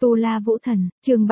Tu La Vũ Thần, chương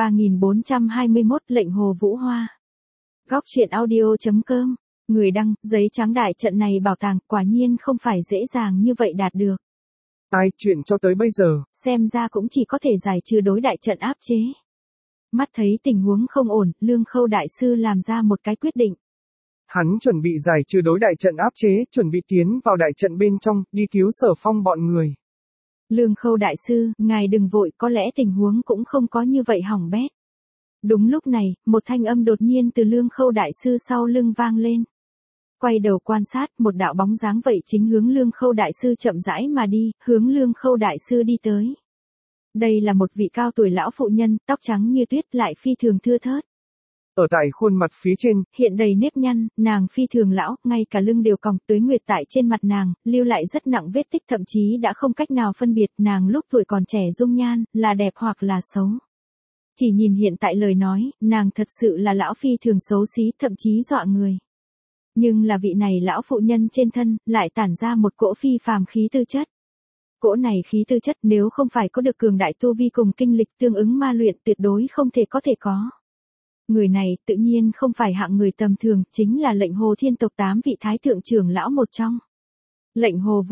3421, lệnh Hồ Vũ Hoa. Góc truyện audio.com. Người đăng, giấy trắng đại trận này bảo tàng, quả nhiên không phải dễ dàng như vậy đạt được. Ai chuyện cho tới bây giờ? Xem ra cũng chỉ có thể giải trừ đối đại trận áp chế. Mắt thấy tình huống không ổn, Lương Khâu đại sư làm ra một cái quyết định. Hắn chuẩn bị giải trừ đối đại trận áp chế, chuẩn bị tiến vào đại trận bên trong, đi cứu Sở Phong bọn người. Lương Khâu đại sư, ngài đừng vội, có lẽ tình huống cũng không có như vậy hỏng bét. Đúng lúc này, một thanh âm đột nhiên từ Lương Khâu đại sư sau lưng vang lên. Quay đầu quan sát, một đạo bóng dáng vậy chính hướng Lương Khâu đại sư chậm rãi mà đi, hướng Lương Khâu đại sư đi tới. Đây là một vị cao tuổi lão phụ nhân, tóc trắng như tuyết lại phi thường thưa thớt. Ở tại khuôn mặt phía trên, hiện đầy nếp nhăn, nàng phi thường lão, ngay cả lưng đều còng, tuế nguyệt tại trên mặt nàng, lưu lại rất nặng vết tích, thậm chí đã không cách nào phân biệt nàng lúc tuổi còn trẻ dung nhan, là đẹp hoặc là xấu. Chỉ nhìn hiện tại lời nói, nàng thật sự là lão phi thường xấu xí, thậm chí dọa người. Nhưng là vị này lão phụ nhân trên thân, lại tản ra một cỗ phi phàm khí tư chất. Cỗ này khí tư chất nếu không phải có được cường đại tu vi cùng kinh lịch tương ứng ma luyện tuyệt đối không thể có thể có. Người này tự nhiên không phải hạng người tầm thường, chính là lệnh Hồ Thiên tộc 8 vị thái thượng trưởng lão một trong. Lệnh Hồ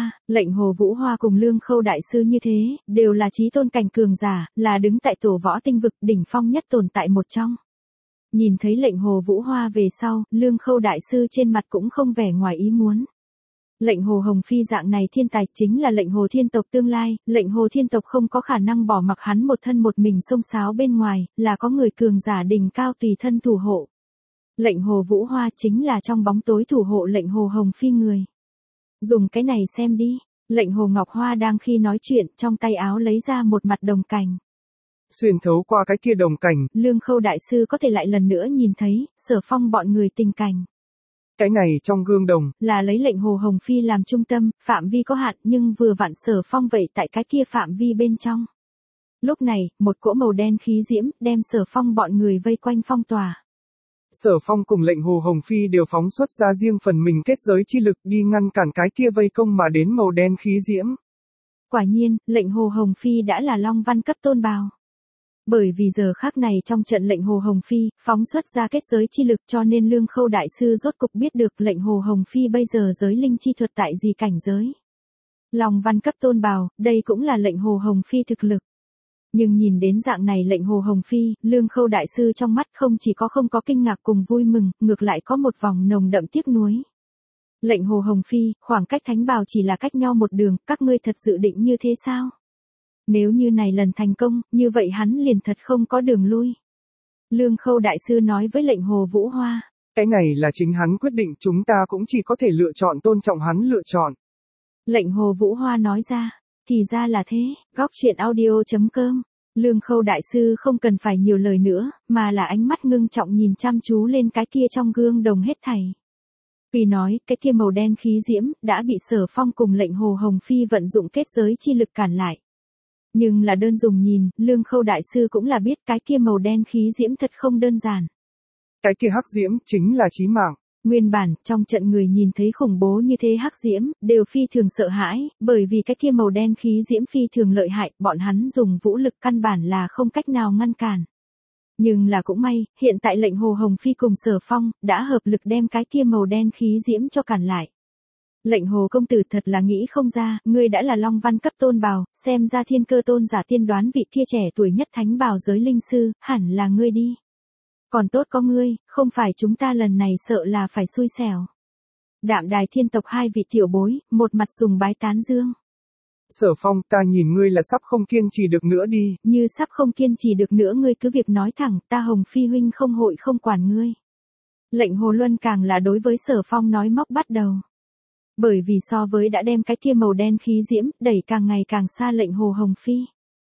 Vũ Hoa cùng Lương Khâu đại sư như thế, đều là chí tôn cảnh cường giả, là đứng tại tổ võ tinh vực đỉnh phong nhất tồn tại một trong. Nhìn thấy lệnh Hồ Vũ Hoa về sau, Lương Khâu đại sư trên mặt cũng không vẻ ngoài ý muốn. Lệnh Hồ Hồng Phi dạng này thiên tài chính là lệnh Hồ Thiên tộc tương lai, lệnh Hồ Thiên tộc không có khả năng bỏ mặc hắn một thân một mình xông xáo bên ngoài, là có người cường giả đỉnh cao tùy thân thủ hộ. Lệnh Hồ Vũ Hoa chính là trong bóng tối thủ hộ lệnh Hồ Hồng Phi người. Dùng cái này xem đi, lệnh Hồ Ngọc Hoa đang khi nói chuyện, trong tay áo lấy ra một mặt đồng cảnh. Xuyên thấu qua cái kia đồng cảnh, Lương Khâu đại sư có thể lại lần nữa nhìn thấy, Sở Phong bọn người tình cảnh. Cái này trong gương đồng, là lấy lệnh Hồ Hồng Phi làm trung tâm, phạm vi có hạn nhưng vừa vặn Sở Phong vậy tại cái kia phạm vi bên trong. Lúc này, một cỗ màu đen khí diễm, đem Sở Phong bọn người vây quanh phong tỏa. Sở Phong cùng lệnh Hồ Hồng Phi đều phóng xuất ra riêng phần mình kết giới chi lực đi ngăn cản cái kia vây công mà đến màu đen khí diễm. Quả nhiên, lệnh Hồ Hồng Phi đã là Long Văn cấp tôn bào. Bởi vì giờ khắc này trong trận lệnh Hồ Hồng Phi, phóng xuất ra kết giới chi lực cho nên Lương Khâu đại sư rốt cục biết được lệnh Hồ Hồng Phi bây giờ giới linh chi thuật tại gì cảnh giới. Long Văn cấp tôn bào, đây cũng là lệnh Hồ Hồng Phi thực lực. Nhưng nhìn đến dạng này lệnh Hồ Hồng Phi, Lương Khâu đại sư trong mắt không chỉ có không có kinh ngạc cùng vui mừng, ngược lại có một vòng nồng đậm tiếc nuối. Lệnh Hồ Hồng Phi, khoảng cách thánh bào chỉ là cách nhau một đường, các ngươi thật dự định như thế sao? Nếu như này lần thành công, như vậy hắn liền thật không có đường lui. Lương Khâu đại sư nói với lệnh Hồ Vũ Hoa. Cái này là chính hắn quyết định, chúng ta cũng chỉ có thể lựa chọn tôn trọng hắn lựa chọn. Lệnh Hồ Vũ Hoa nói ra. Thì ra là thế, góc truyện audio.com. Lương Khâu đại sư không cần phải nhiều lời nữa, mà là ánh mắt ngưng trọng nhìn chăm chú lên cái kia trong gương đồng hết thảy. Vì nói, cái kia màu đen khí diễm, đã bị Sở Phong cùng lệnh Hồ Hồng Phi vận dụng kết giới chi lực cản lại. Nhưng là đơn dùng nhìn, Lương Khâu đại sư cũng là biết cái kia màu đen khí diễm thật không đơn giản. Cái kia hắc diễm chính là chí mạng. Nguyên bản, trong trận người nhìn thấy khủng bố như thế hắc diễm, đều phi thường sợ hãi, bởi vì cái kia màu đen khí diễm phi thường lợi hại, bọn hắn dùng vũ lực căn bản là không cách nào ngăn cản. Nhưng là cũng may, hiện tại lệnh Hồ Hồng Phi cùng Sở Phong, đã hợp lực đem cái kia màu đen khí diễm cho cản lại. Lệnh Hồ công tử thật là nghĩ không ra, ngươi đã là Long Văn cấp tôn bào, xem ra thiên cơ tôn giả tiên đoán vị kia trẻ tuổi nhất thánh bào giới linh sư, hẳn là ngươi đi. Còn tốt có ngươi, không phải chúng ta lần này sợ là phải xui xẻo. Đạm Đài thiên tộc 2 vị tiểu bối, một mặt sùng bái tán dương. Sở Phong, ta nhìn ngươi là sắp không kiên trì được nữa đi. Như sắp không kiên trì được nữa ngươi cứ việc nói thẳng, ta Hồng Phi huynh không hội không quản ngươi. Lệnh Hồ Luân càng là đối với Sở Phong nói móc bắt đầu. Bởi vì so với đã đem cái kia màu đen khí diễm, đẩy càng ngày càng xa lệnh Hồ Hồng Phi.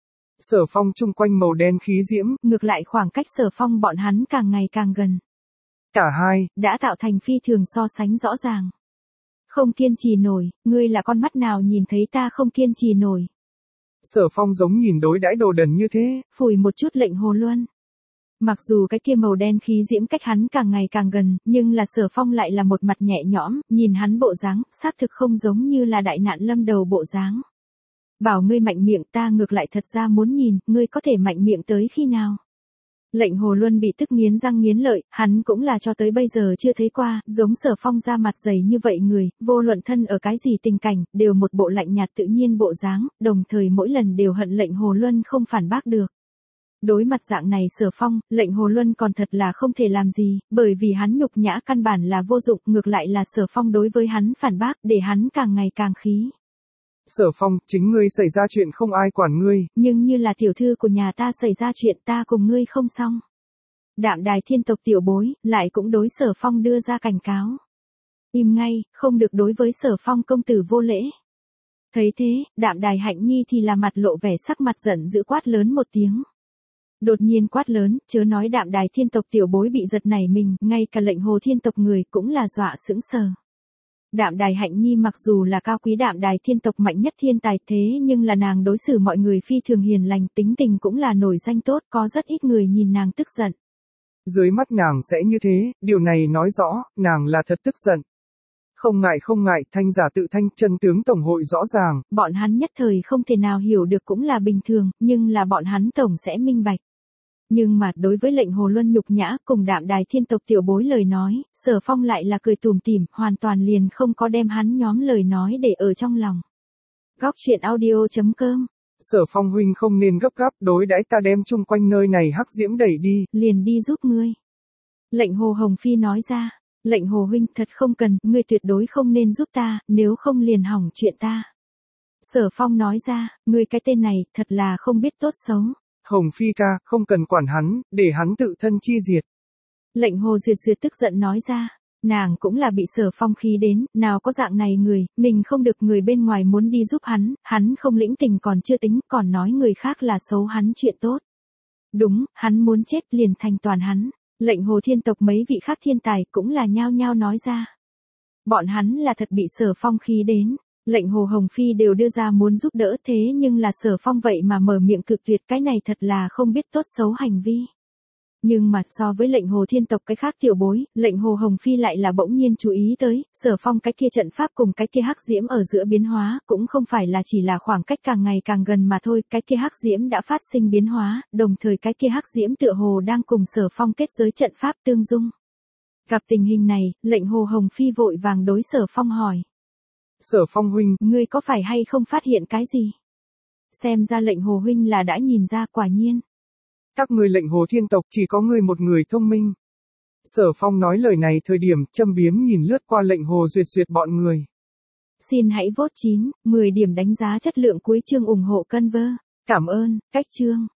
Sở Phong chung quanh màu đen khí diễm, ngược lại khoảng cách Sở Phong bọn hắn càng ngày càng gần. Cả hai, đã tạo thành phi thường so sánh rõ ràng. Không kiên trì nổi, ngươi là con mắt nào nhìn thấy ta không kiên trì nổi. Sở Phong giống nhìn đối đãi đồ đần như thế. Phủi một chút lệnh Hồ Luân. Mặc dù cái kia màu đen khí diễm cách hắn càng ngày càng gần, nhưng là Sở Phong lại là một mặt nhẹ nhõm, nhìn hắn bộ dáng, xác thực không giống như là đại nạn lâm đầu bộ dáng. Bảo ngươi mạnh miệng ta ngược lại thật ra muốn nhìn, ngươi có thể mạnh miệng tới khi nào. Lệnh Hồ Luân bị tức nghiến răng nghiến lợi, hắn cũng là cho tới bây giờ chưa thấy qua, giống Sở Phong ra mặt dày như vậy người, vô luận thân ở cái gì tình cảnh, đều một bộ lạnh nhạt tự nhiên bộ dáng, đồng thời mỗi lần đều hận lệnh Hồ Luân không phản bác được. Đối mặt dạng này Sở Phong, lệnh Hồ Luân còn thật là không thể làm gì, bởi vì hắn nhục nhã căn bản là vô dụng, ngược lại là Sở Phong đối với hắn phản bác, để hắn càng ngày càng khí. Sở Phong, chính ngươi xảy ra chuyện không ai quản ngươi. Nhưng như là tiểu thư của nhà ta xảy ra chuyện ta cùng ngươi không xong. Đạm Đài Thiên tộc tiểu bối, lại cũng đối Sở Phong đưa ra cảnh cáo. Im ngay, không được đối với Sở Phong công tử vô lễ. Thấy thế, Đạm Đài Hạnh Nhi thì là mặt lộ vẻ sắc mặt giận dữ quát lớn một tiếng. Đột nhiên quát lớn, chớ nói Đạm Đài Thiên tộc tiểu bối bị giật nảy mình, ngay cả lệnh Hồ Thiên tộc người cũng là dọa sững sờ. Đạm Đài Hạnh Nhi mặc dù là cao quý Đạm Đài Thiên tộc mạnh nhất thiên tài thế nhưng là nàng đối xử mọi người phi thường hiền lành, tính tình cũng là nổi danh tốt, có rất ít người nhìn nàng tức giận. Dưới mắt nàng sẽ như thế, điều này nói rõ, nàng là thật tức giận. Không ngại, thanh giả tự thanh, chân tướng tổng hội rõ ràng. Bọn hắn nhất thời không thể nào hiểu được cũng là bình thường, nhưng là bọn hắn tổng sẽ minh bạch. Nhưng mà đối với lệnh Hồ Luân nhục nhã cùng Đạm Đài Thiên tộc tiểu bối lời nói, Sở Phong lại là cười tủm tỉm, hoàn toàn liền không có đem hắn nhóm lời nói để ở trong lòng. Góc truyện audio.com. Sở Phong huynh không nên gấp gáp, đối đãi ta đem chung quanh nơi này hắc diễm đẩy đi. Liền đi giúp ngươi. Lệnh Hồ Hồng Phi nói ra, lệnh Hồ huynh thật không cần, ngươi tuyệt đối không nên giúp ta, nếu không liền hỏng chuyện ta. Sở Phong nói ra, ngươi cái tên này, thật là không biết tốt xấu. Hồng Phi ca, không cần quản hắn, để hắn tự thân chi diệt. Lệnh Hồ Duyệt Duyệt tức giận nói ra, nàng cũng là bị Sở Phong khí đến, nào có dạng này người, mình không được người bên ngoài muốn đi giúp hắn không lĩnh tình còn chưa tính, còn nói người khác là xấu hắn chuyện tốt. Đúng, hắn muốn chết liền thành toàn hắn. Lệnh Hồ Thiên tộc mấy vị khác thiên tài cũng là nhao nhao nói ra. Bọn hắn là thật bị Sở Phong khí đến. Lệnh Hồ Hồng Phi đều đưa ra muốn giúp đỡ thế nhưng là Sở Phong vậy mà mở miệng cự tuyệt, cái này thật là không biết tốt xấu hành vi. Nhưng mà so với lệnh Hồ Thiên tộc cái khác tiểu bối, lệnh Hồ Hồng Phi lại là bỗng nhiên chú ý tới, Sở Phong cái kia trận pháp cùng cái kia hắc diễm ở giữa biến hóa, cũng không phải là chỉ là khoảng cách càng ngày càng gần mà thôi, cái kia hắc diễm đã phát sinh biến hóa, đồng thời cái kia hắc diễm tựa hồ đang cùng Sở Phong kết giới trận pháp tương dung. Gặp tình hình này, lệnh Hồ Hồng Phi vội vàng đối Sở Phong hỏi. Sở Phong huynh, ngươi có phải hay không phát hiện cái gì? Xem ra lệnh Hồ huynh là đã nhìn ra, quả nhiên. Các ngươi lệnh Hồ Thiên tộc chỉ có ngươi một người thông minh. Sở Phong nói lời này thời điểm châm biếm nhìn lướt qua lệnh Hồ Duyệt Duyệt bọn người. Xin hãy vote 9, 10 điểm đánh giá chất lượng cuối chương ủng hộ Canva. Cảm ơn, cách chương.